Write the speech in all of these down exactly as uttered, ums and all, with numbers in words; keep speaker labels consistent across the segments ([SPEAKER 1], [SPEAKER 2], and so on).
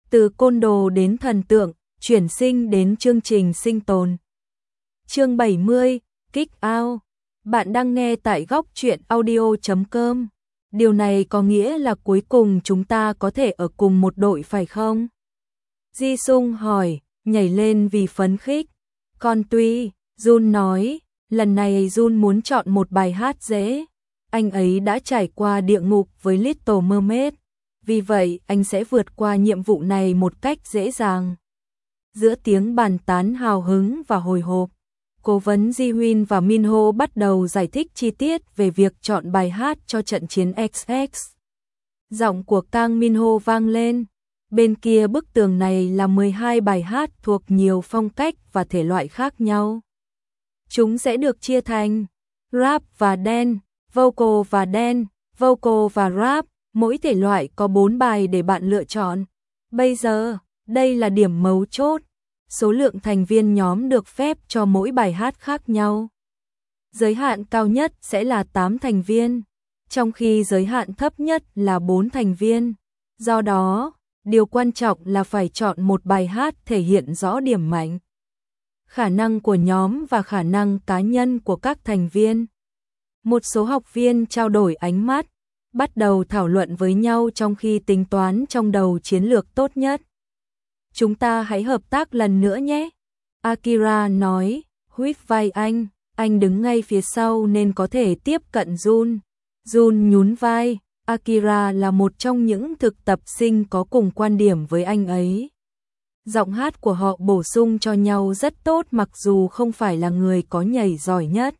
[SPEAKER 1] từ côn đồ đến thần tượng, chuyển sinh đến chương trình sinh tồn. Chương bảy mươi, Kick Out. Bạn đang nghe tại góc truyện audio chấm com. Điều này có nghĩa là cuối cùng chúng ta có thể ở cùng một đội phải không? Ji Sung hỏi, nhảy lên vì phấn khích. Còn tuy, Jun nói, lần này Jun muốn chọn một bài hát dễ. Anh ấy đã trải qua địa ngục với Little Mermaid, vì vậy anh sẽ vượt qua nhiệm vụ này một cách dễ dàng. Giữa tiếng bàn tán hào hứng và hồi hộp, cố vấn Ji Hyun và Minho bắt đầu giải thích chi tiết về việc chọn bài hát cho trận chiến ích ích. Giọng của Kang Minho vang lên. Bên kia bức tường này là mười hai bài hát thuộc nhiều phong cách và thể loại khác nhau. Chúng sẽ được chia thành rap và dance, vocal và dance, vocal và rap, mỗi thể loại có bốn bài để bạn lựa chọn. Bây giờ, đây là điểm mấu chốt. Số lượng thành viên nhóm được phép cho mỗi bài hát khác nhau. Giới hạn cao nhất sẽ là tám thành viên, trong khi giới hạn thấp nhất là bốn thành viên. Do đó, điều quan trọng là phải chọn một bài hát thể hiện rõ điểm mạnh, khả năng của nhóm và khả năng cá nhân của các thành viên. Một số học viên trao đổi ánh mắt, bắt đầu thảo luận với nhau trong khi tính toán trong đầu chiến lược tốt nhất. Chúng ta hãy hợp tác lần nữa nhé. Akira nói, huýt vai anh, anh đứng ngay phía sau nên có thể tiếp cận Jun. Jun nhún vai, Akira là một trong những thực tập sinh có cùng quan điểm với anh ấy. Giọng hát của họ bổ sung cho nhau rất tốt mặc dù không phải là người có nhảy giỏi nhất.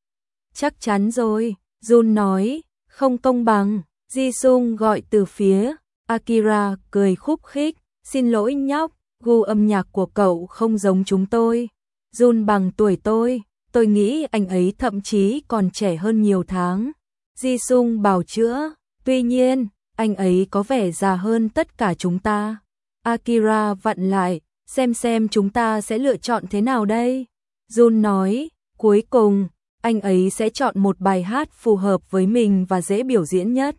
[SPEAKER 1] Chắc chắn rồi, Jun nói, không công bằng. Ji Sung gọi từ phía, Akira cười khúc khích, xin lỗi nhóc, gu âm nhạc của cậu không giống chúng tôi. Jun bằng tuổi tôi, tôi nghĩ anh ấy thậm chí còn trẻ hơn nhiều tháng. Ji Sung bào chữa, tuy nhiên, anh ấy có vẻ già hơn tất cả chúng ta. Akira vặn lại, xem xem chúng ta sẽ lựa chọn thế nào đây. Jun nói, cuối cùng, anh ấy sẽ chọn một bài hát phù hợp với mình và dễ biểu diễn nhất.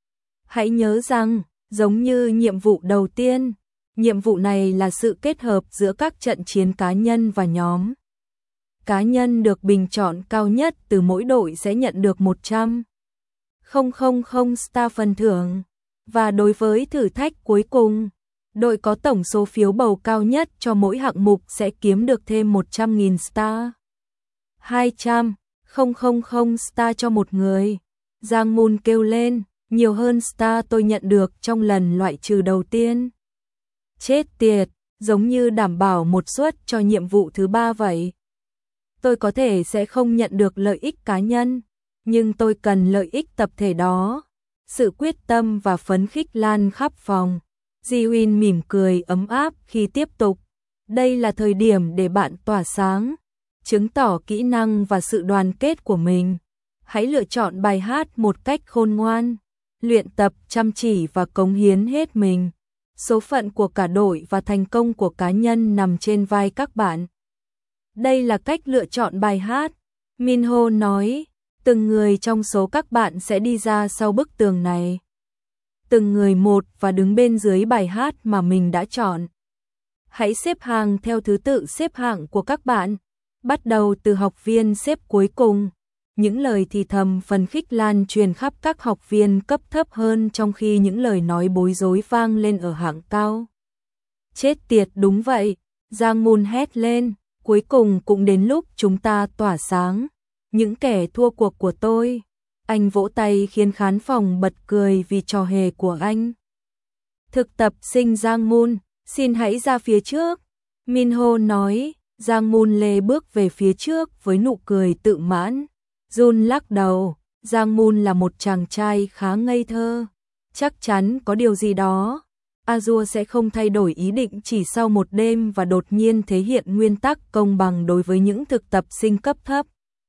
[SPEAKER 1] Hãy nhớ rằng, giống như nhiệm vụ đầu tiên, nhiệm vụ này là sự kết hợp giữa các trận chiến cá nhân và nhóm. Cá nhân được bình chọn cao nhất từ mỗi đội sẽ nhận được một trăm nghìn star phần thưởng. Và đối với thử thách cuối cùng, đội có tổng số phiếu bầu cao nhất cho mỗi hạng mục sẽ kiếm được thêm một trăm nghìn star. hai trăm nghìn star cho một người. Giang Moon kêu lên, nhiều hơn star tôi nhận được trong lần loại trừ đầu tiên. Chết tiệt, giống như đảm bảo một suất cho nhiệm vụ thứ ba vậy. Tôi có thể sẽ không nhận được lợi ích cá nhân, nhưng tôi cần lợi ích tập thể đó. Sự quyết tâm và phấn khích lan khắp phòng. Ji Hyun mỉm cười ấm áp khi tiếp tục. Đây là thời điểm để bạn tỏa sáng, chứng tỏ kỹ năng và sự đoàn kết của mình. Hãy lựa chọn bài hát một cách khôn ngoan, luyện tập chăm chỉ và cống hiến hết mình. Số phận của cả đội và thành công của cá nhân nằm trên vai các bạn. Đây là cách lựa chọn bài hát. Minho nói, từng người trong số các bạn sẽ đi ra sau bức tường này. Từng người một và đứng bên dưới bài hát mà mình đã chọn. Hãy xếp hàng theo thứ tự xếp hạng của các bạn, bắt đầu từ học viên xếp cuối cùng. Những lời thì thầm phần khích lan truyền khắp các học viên cấp thấp hơn trong khi những lời nói bối rối vang lên ở hạng cao. Chết tiệt, đúng vậy, Giang Moon hét lên, cuối cùng cũng đến lúc chúng ta tỏa sáng. Những kẻ thua cuộc của tôi. Anh vỗ tay khiến khán phòng bật cười vì trò hề của anh. Thực tập sinh Giang Moon, xin hãy ra phía trước. Minho nói, Giang Moon lê bước về phía trước với nụ cười tự mãn. Jun lắc đầu, Giang Moon là một chàng trai khá ngây thơ. Chắc chắn có điều gì đó. Azure sẽ không thay đổi ý định chỉ sau một đêm và đột nhiên thể hiện nguyên tắc công bằng đối với những thực tập sinh cấp thấp.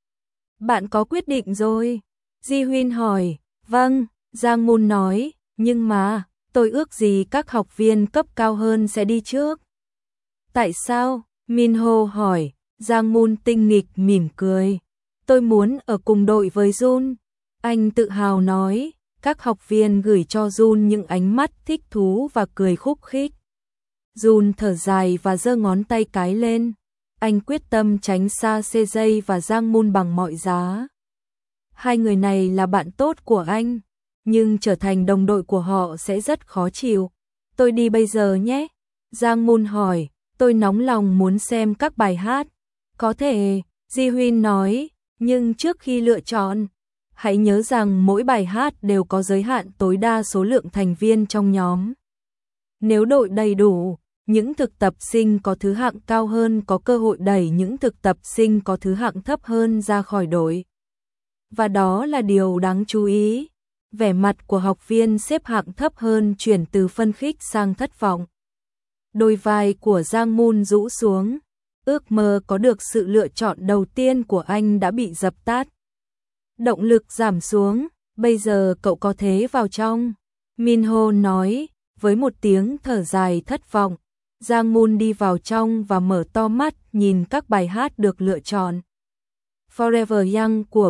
[SPEAKER 1] Bạn có quyết định rồi? Ji Hyun hỏi. Vâng, Giang Moon nói, nhưng mà, tôi ước gì các học viên cấp cao hơn sẽ đi trước. Tại sao? Minho hỏi. Giang Moon tinh nghịch mỉm cười. Tôi muốn ở cùng đội với Jun. Anh tự hào nói. Các học viên gửi cho Jun những ánh mắt thích thú và cười khúc khích. Jun thở dài và giơ ngón tay cái lên. Anh quyết tâm tránh xa xê gi và Giang Moon bằng mọi giá. Hai người này là bạn tốt của anh, nhưng trở thành đồng đội của họ sẽ rất khó chịu. Tôi đi bây giờ nhé. Giang Moon hỏi, tôi nóng lòng muốn xem các bài hát. Có thể, Ji Huyên nói, nhưng trước khi lựa chọn, hãy nhớ rằng mỗi bài hát đều có giới hạn tối đa số lượng thành viên trong nhóm. Nếu đội đầy đủ, những thực tập sinh có thứ hạng cao hơn có cơ hội đẩy những thực tập sinh có thứ hạng thấp hơn ra khỏi đội. Và đó là điều đáng chú ý. Vẻ mặt của học viên xếp hạng thấp hơn chuyển từ phân khích sang thất vọng. Đôi vai của Giang Moon rũ xuống. Ước mơ có được sự lựa chọn đầu tiên của anh đã bị dập tắt. Động lực giảm xuống, bây giờ cậu có thế vào trong. Minho nói, với một tiếng thở dài thất vọng. Giang Moon đi vào trong và mở to mắt nhìn các bài hát được lựa chọn. Forever Young của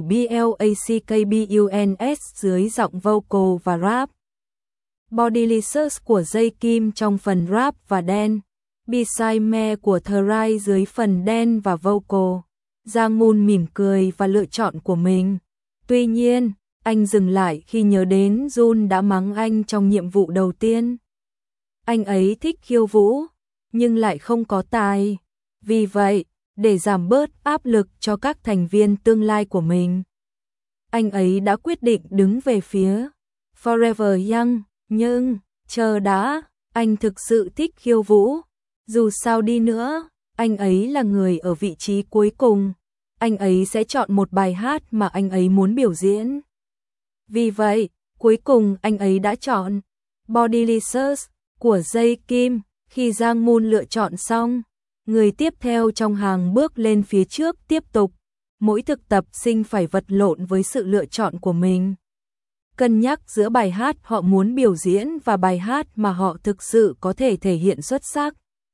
[SPEAKER 1] Blackpink dưới giọng vocal và rap. Bodylicious của J Kim trong phần rap và dance. Beside Me của Try dưới phần dance và vocal. Giang Moon mỉm cười và lựa chọn của mình. Tuy nhiên, anh dừng lại khi nhớ đến Jun đã mắng anh trong nhiệm vụ đầu tiên. Anh ấy thích khiêu vũ, nhưng lại không có tài. Vì vậy, để giảm bớt áp lực cho các thành viên tương lai của mình, anh ấy đã quyết định đứng về phía Forever Young. Nhưng, chờ đã, anh thực sự thích khiêu vũ. Dù sao đi nữa, anh ấy là người ở vị trí cuối cùng. Anh ấy sẽ chọn một bài hát mà anh ấy muốn biểu diễn. Vì vậy, cuối cùng anh ấy đã chọn Bodylicious của J Kim. Khi Giang Moon lựa chọn xong, người tiếp theo trong hàng bước lên phía trước tiếp tục. Mỗi thực tập sinh phải vật lộn với sự lựa chọn của mình. Cân nhắc giữa bài hát họ muốn biểu diễn và bài hát mà họ thực sự có thể thể hiện xuất sắc.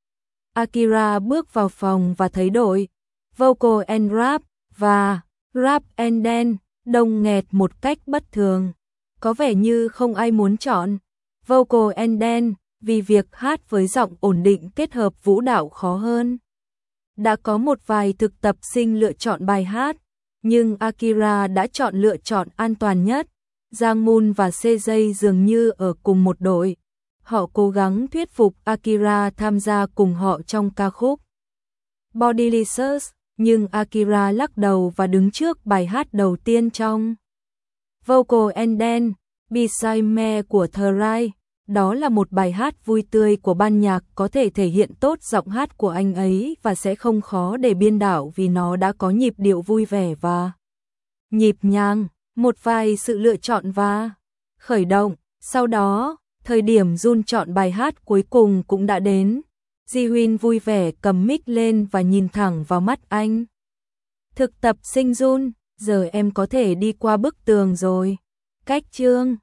[SPEAKER 1] Akira bước vào phòng và thấy đội Vocal and Rap và Rap and Dance đông nghẹt một cách bất thường. Có vẻ như không ai muốn chọn Vocal and Dance vì việc hát với giọng ổn định kết hợp vũ đạo khó hơn. Đã có một vài thực tập sinh lựa chọn bài hát, nhưng Akira đã chọn lựa chọn an toàn nhất. Giang Moon và xê gi dường như ở cùng một đội. Họ cố gắng thuyết phục Akira tham gia cùng họ trong ca khúc Bodylicious, nhưng Akira lắc đầu và đứng trước bài hát đầu tiên trong Vocal and Dance, Beside Me của Try. Đó là một bài hát vui tươi của ban nhạc có thể thể hiện tốt giọng hát của anh ấy và sẽ không khó để biên đạo vì nó đã có nhịp điệu vui vẻ và nhịp nhàng, một vài sự lựa chọn và khởi động. Sau đó, thời điểm Jun chọn bài hát cuối cùng cũng đã đến. Ji Huyên vui vẻ cầm mic lên và nhìn thẳng vào mắt anh. Thực tập sinh Jun, giờ em có thể đi qua bức tường rồi. Cách chương